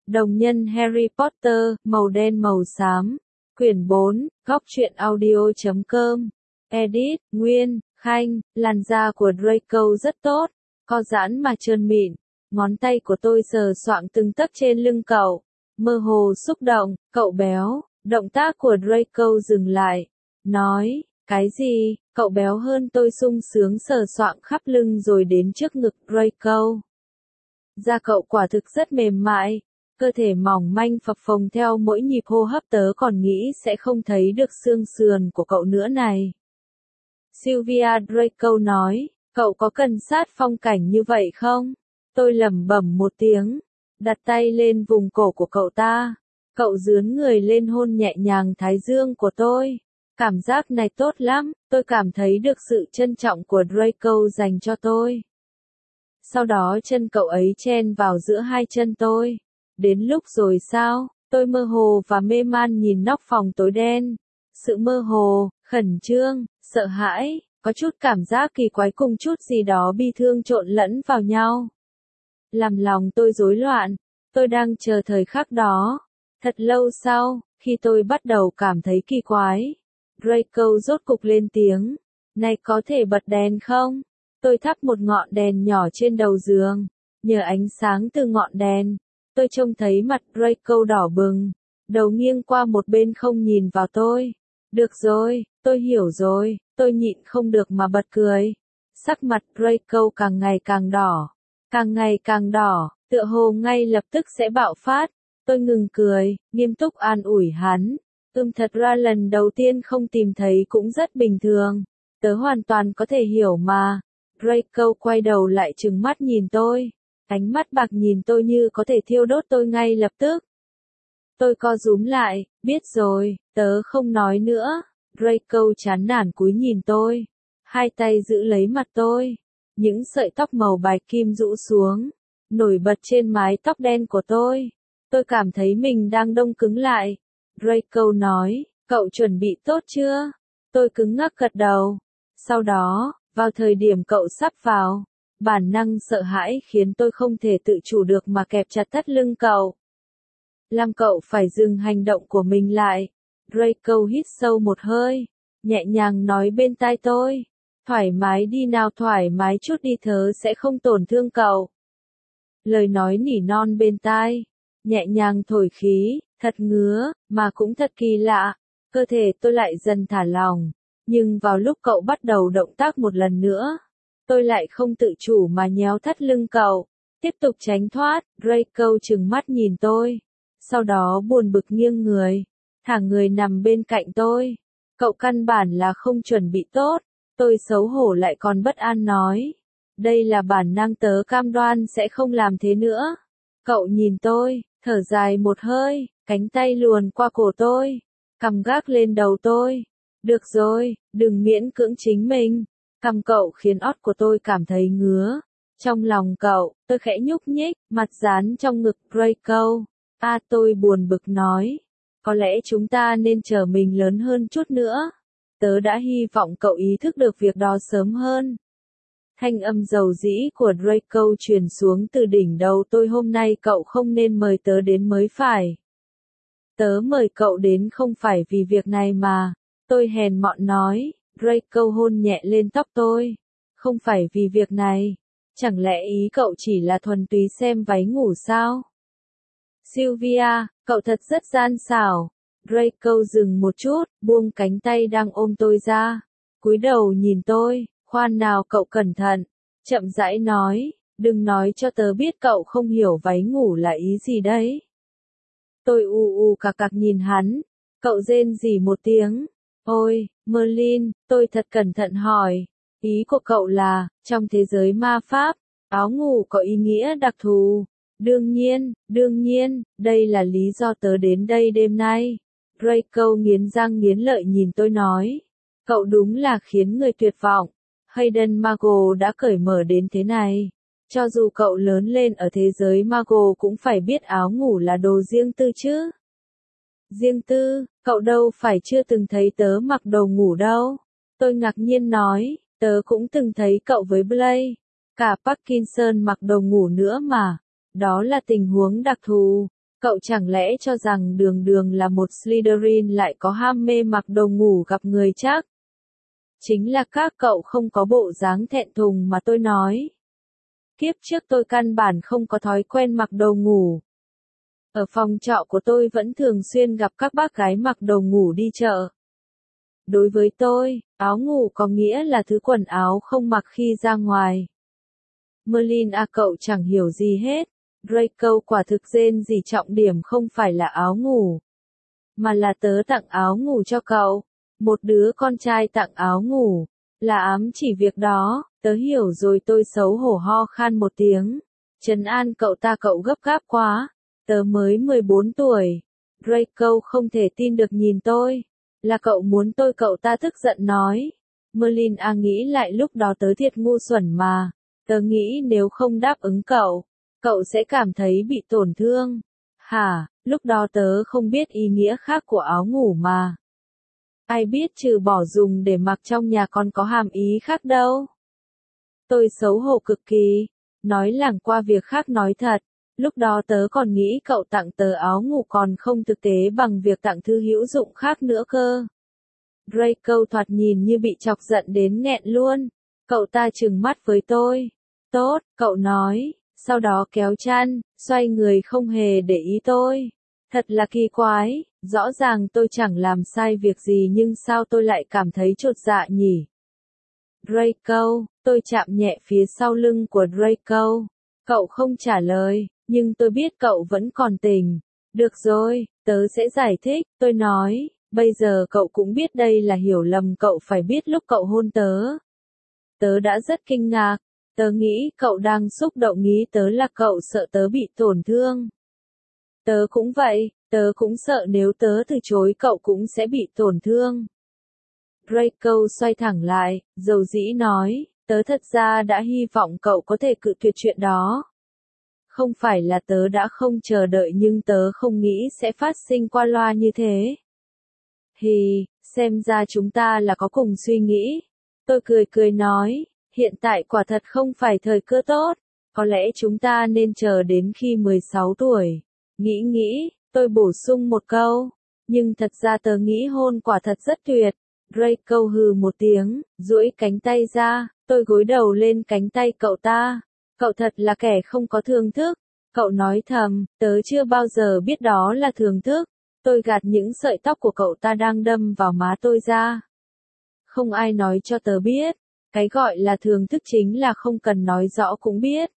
Đồng nhân Harry Potter, màu đen màu xám. Quyển 4, góc truyện audio.com. Edit, Nguyên, Khanh, làn da của Draco rất tốt, co giãn mà trơn mịn. Ngón tay của tôi sờ soạng từng tấc trên lưng cậu, mơ hồ xúc động, cậu béo. Động tác của Draco dừng lại, nói, cái gì, cậu béo hơn tôi sung sướng sờ soạng khắp lưng rồi đến trước ngực Draco. Da cậu quả thực rất mềm mại, cơ thể mỏng manh phập phồng theo mỗi nhịp hô hấp, tớ còn nghĩ sẽ không thấy được xương sườn của cậu nữa này. Sylvia, Draco nói, cậu có cần sát phong cảnh như vậy không? Tôi lẩm bẩm một tiếng, đặt tay lên vùng cổ của cậu ta. Cậu dướn người lên hôn nhẹ nhàng thái dương của tôi. Cảm giác này tốt lắm, tôi cảm thấy được sự trân trọng của Draco dành cho tôi. Sau đó chân cậu ấy chen vào giữa hai chân tôi. Đến lúc rồi sao? Tôi mơ hồ và mê man nhìn nóc phòng tối đen. Sự mơ hồ, khẩn trương, sợ hãi, có chút cảm giác kỳ quái cùng chút gì đó bi thương trộn lẫn vào nhau. Làm lòng tôi rối loạn. Tôi đang chờ thời khắc đó. Thật lâu sau, khi tôi bắt đầu cảm thấy kỳ quái, Draco rốt cục lên tiếng. Này, có thể bật đèn không? Tôi thắp một ngọn đèn nhỏ trên đầu giường. Nhờ ánh sáng từ ngọn đèn, tôi trông thấy mặt Draco đỏ bừng. Đầu nghiêng qua một bên không nhìn vào tôi. Được rồi, tôi hiểu rồi, tôi nhịn không được mà bật cười. Sắc mặt Draco càng ngày càng đỏ. Càng ngày càng đỏ, tựa hồ ngay lập tức sẽ bạo phát. Tôi ngừng cười, nghiêm túc an ủi hắn. Thật ra lần đầu tiên không tìm thấy cũng rất bình thường. Tớ hoàn toàn có thể hiểu mà. Draco quay đầu lại trừng mắt nhìn tôi. Ánh mắt bạc nhìn tôi như có thể thiêu đốt tôi ngay lập tức. Tôi co rúm lại, biết rồi, tớ không nói nữa. Draco chán nản cúi nhìn tôi. Hai tay giữ lấy mặt tôi. Những sợi tóc màu bạch kim rũ xuống, nổi bật trên mái tóc đen của tôi. Tôi cảm thấy mình đang đông cứng lại. Draco nói, cậu chuẩn bị tốt chưa? Tôi cứng ngắc gật đầu. Sau đó, vào thời điểm cậu sắp vào, bản năng sợ hãi khiến tôi không thể tự chủ được mà kẹp chặt thắt lưng cậu. Làm cậu phải dừng hành động của mình lại. Draco hít sâu một hơi, nhẹ nhàng nói bên tai tôi. Thoải mái đi nào, thoải mái chút đi, tớ sẽ không tổn thương cậu. Lời nói nỉ non bên tai, nhẹ nhàng thổi khí, thật ngứa, mà cũng thật kỳ lạ. Cơ thể tôi lại dần thả lỏng, nhưng vào lúc cậu bắt đầu động tác một lần nữa, tôi lại không tự chủ mà nhéo thắt lưng cậu. Tiếp tục tránh thoát, Draco trừng mắt nhìn tôi. Sau đó buồn bực nghiêng người, thả người nằm bên cạnh tôi. Cậu căn bản là không chuẩn bị tốt. Tôi xấu hổ lại còn bất an nói. Đây là bản năng, tớ cam đoan sẽ không làm thế nữa. Cậu nhìn tôi, thở dài một hơi, cánh tay luồn qua cổ tôi, cằm gác lên đầu tôi. Được rồi, đừng miễn cưỡng chính mình. Cằm cậu khiến ót của tôi cảm thấy ngứa. Trong lòng cậu, tôi khẽ nhúc nhích, mặt dán trong ngực Draco. Tôi buồn bực nói. Có lẽ chúng ta nên chờ mình lớn hơn chút nữa. Tớ đã hy vọng cậu ý thức được việc đó sớm hơn. Thanh âm dầu dĩ của Draco truyền xuống từ đỉnh đầu tôi. Hôm nay cậu không nên mời tớ đến mới phải. Tớ mời cậu đến không phải vì việc này mà. Tôi hèn mọn nói. Draco hôn nhẹ lên tóc tôi. Không phải vì việc này. Chẳng lẽ ý cậu chỉ là thuần túy xem váy ngủ sao? Sylvia, cậu thật rất gian xảo. Draco dừng một chút, buông cánh tay đang ôm tôi ra. Cúi đầu nhìn tôi, khoan nào, cậu cẩn thận. Chậm rãi nói, đừng nói cho tớ biết cậu không hiểu váy ngủ là ý gì đấy. Tôi cạc cạc nhìn hắn. Cậu rên rỉ một tiếng. Ôi, Merlin, tôi thật cẩn thận hỏi. Ý của cậu là, trong thế giới ma pháp, áo ngủ có ý nghĩa đặc thù. Đương nhiên, đây là lý do tớ đến đây đêm nay. Draco nghiến răng nghiến lợi nhìn tôi nói. Cậu đúng là khiến người tuyệt vọng. Hayden Mago đã cởi mở đến thế này. Cho dù cậu lớn lên ở thế giới Mago cũng phải biết áo ngủ là đồ riêng tư chứ. Riêng tư, cậu đâu phải chưa từng thấy tớ mặc đồ ngủ đâu. Tôi ngạc nhiên nói, tớ cũng từng thấy cậu với Blake. Cả Parkinson mặc đồ ngủ nữa mà. Đó là tình huống đặc thù. Cậu chẳng lẽ cho rằng Đường Đường là một Slytherin lại có ham mê mặc đồ ngủ gặp người chắc? Chính là các cậu không có bộ dáng thẹn thùng mà tôi nói. Kiếp trước tôi căn bản không có thói quen mặc đồ ngủ. Ở phòng trọ của tôi vẫn thường xuyên gặp các bác gái mặc đồ ngủ đi chợ. Đối với tôi, áo ngủ có nghĩa là thứ quần áo không mặc khi ra ngoài. Merlin à, cậu chẳng hiểu gì hết. Draco quả thực rên gì, trọng điểm không phải là áo ngủ, mà là tớ tặng áo ngủ cho cậu. Một đứa con trai tặng áo ngủ, là ám chỉ việc đó. Tớ hiểu rồi, tôi xấu hổ ho khan một tiếng. Trấn an cậu ta, cậu gấp gáp quá. Tớ mới 14 tuổi. Draco không thể tin được nhìn tôi. Là cậu muốn tôi, cậu ta tức giận nói. Merlin à, nghĩ lại lúc đó tớ thiệt ngu xuẩn mà. Tớ nghĩ nếu không đáp ứng cậu, cậu sẽ cảm thấy bị tổn thương. Hả, lúc đó tớ không biết ý nghĩa khác của áo ngủ mà. Ai biết trừ bỏ dùng để mặc trong nhà còn có hàm ý khác đâu. Tôi xấu hổ cực kỳ. Nói lảng qua việc khác, nói thật. Lúc đó tớ còn nghĩ cậu tặng tớ áo ngủ còn không thực tế bằng việc tặng thứ hữu dụng khác nữa cơ. Draco thoạt nhìn như bị chọc giận đến nghẹn luôn. Cậu ta trừng mắt với tôi. Tốt, cậu nói, sau đó kéo chăn, xoay người không hề để ý tôi. Thật là kỳ quái, rõ ràng tôi chẳng làm sai việc gì nhưng sao tôi lại cảm thấy chột dạ nhỉ? Draco, tôi chạm nhẹ phía sau lưng của Draco. Cậu không trả lời, nhưng tôi biết cậu vẫn còn tỉnh. Được rồi, tớ sẽ giải thích, tôi nói, bây giờ cậu cũng biết đây là hiểu lầm, cậu phải biết lúc cậu hôn tớ. Tớ đã rất kinh ngạc, tớ nghĩ cậu đang xúc động, nghĩ tớ là cậu sợ tớ bị tổn thương. Tớ cũng vậy, tớ cũng sợ nếu tớ từ chối cậu cũng sẽ bị tổn thương. Draco xoay thẳng lại, dầu dĩ nói, tớ thật ra đã hy vọng cậu có thể cự tuyệt chuyện đó. Không phải là tớ đã không chờ đợi, nhưng tớ không nghĩ sẽ phát sinh qua loa như thế. Hì, xem ra chúng ta là có cùng suy nghĩ. Tôi cười cười nói, hiện tại quả thật không phải thời cơ tốt. Có lẽ chúng ta nên chờ đến khi 16 tuổi. Nghĩ, tôi bổ sung một câu. Nhưng thật ra tớ nghĩ hôn quả thật rất tuyệt. Draco hừ một tiếng, duỗi cánh tay ra, tôi gối đầu lên cánh tay cậu ta. Cậu thật là kẻ không có thưởng thức. Cậu nói thầm, tớ chưa bao giờ biết đó là thưởng thức. Tôi gạt những sợi tóc của cậu ta đang đâm vào má tôi ra. Không ai nói cho tớ biết. Cái gọi là thưởng thức chính là không cần nói rõ cũng biết.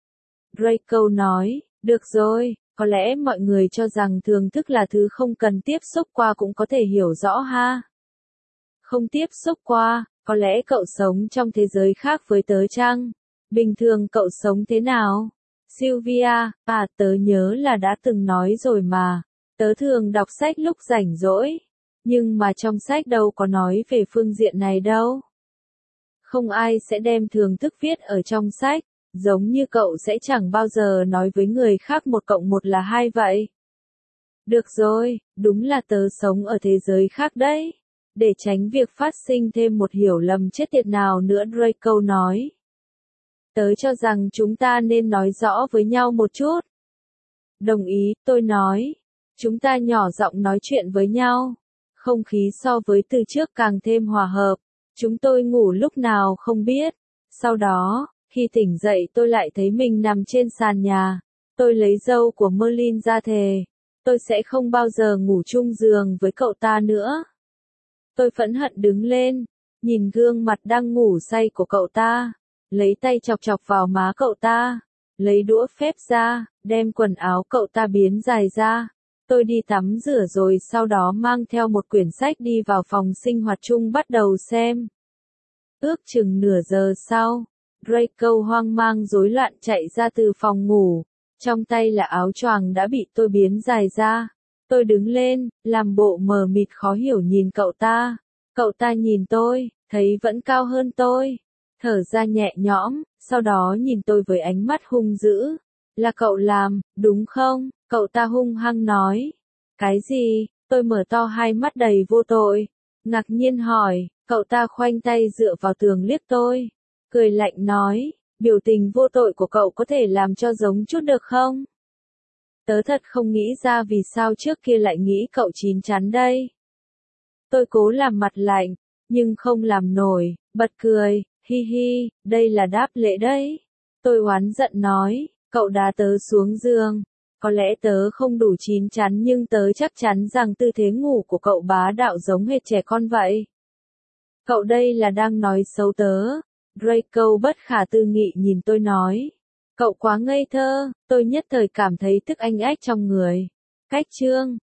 Draco nói, được rồi, có lẽ mọi người cho rằng thưởng thức là thứ không cần tiếp xúc qua cũng có thể hiểu rõ ha. Không tiếp xúc qua, có lẽ cậu sống trong thế giới khác với tớ chăng? Bình thường cậu sống thế nào? Sylvia, à, tớ nhớ là đã từng nói rồi mà. Tớ thường đọc sách lúc rảnh rỗi. Nhưng mà trong sách đâu có nói về phương diện này đâu. Không ai sẽ đem thưởng thức viết ở trong sách. Giống như cậu sẽ chẳng bao giờ nói với người khác 1 cộng 1 là 2 vậy. Được rồi, đúng là tớ sống ở thế giới khác đấy. Để tránh việc phát sinh thêm một hiểu lầm chết tiệt nào nữa, Draco nói. Tớ cho rằng chúng ta nên nói rõ với nhau một chút. Đồng ý, tôi nói. Chúng ta nhỏ giọng nói chuyện với nhau. Không khí so với từ trước càng thêm hòa hợp. Chúng tôi ngủ lúc nào không biết. Sau đó, khi tỉnh dậy tôi lại thấy mình nằm trên sàn nhà. Tôi lấy dâu của Merlin ra thề. Tôi sẽ không bao giờ ngủ chung giường với cậu ta nữa. Tôi phẫn hận đứng lên, nhìn gương mặt đang ngủ say của cậu ta, lấy tay chọc chọc vào má cậu ta, lấy đũa phép ra, đem quần áo cậu ta biến dài ra. Tôi đi tắm rửa rồi sau đó mang theo một quyển sách đi vào phòng sinh hoạt chung bắt đầu xem. Ước chừng nửa giờ sau, Draco hoang mang rối loạn chạy ra từ phòng ngủ, trong tay là áo choàng đã bị tôi biến dài ra. Tôi đứng lên, làm bộ mờ mịt khó hiểu nhìn cậu ta. Cậu ta nhìn tôi, thấy vẫn cao hơn tôi. Thở ra nhẹ nhõm, sau đó nhìn tôi với ánh mắt hung dữ. Là cậu làm, đúng không? Cậu ta hung hăng nói. Cái gì? Tôi mở to hai mắt đầy vô tội. Ngạc nhiên hỏi, cậu ta khoanh tay dựa vào tường liếc tôi. Cười lạnh nói, biểu tình vô tội của cậu có thể làm cho giống chút được không? Tớ thật không nghĩ ra vì sao trước kia lại nghĩ cậu chín chắn đây. Tôi cố làm mặt lạnh, nhưng không làm nổi, bật cười, hi hi, đây là đáp lễ đấy. Tôi oán giận nói, cậu đá tớ xuống giường. Có lẽ tớ không đủ chín chắn nhưng tớ chắc chắn rằng tư thế ngủ của cậu bá đạo giống hệt trẻ con vậy. Cậu đây là đang nói xấu tớ. Draco bất khả tư nghị nhìn tôi nói. Cậu quá ngây thơ, tôi nhất thời cảm thấy tức anh ách trong người. Cách chương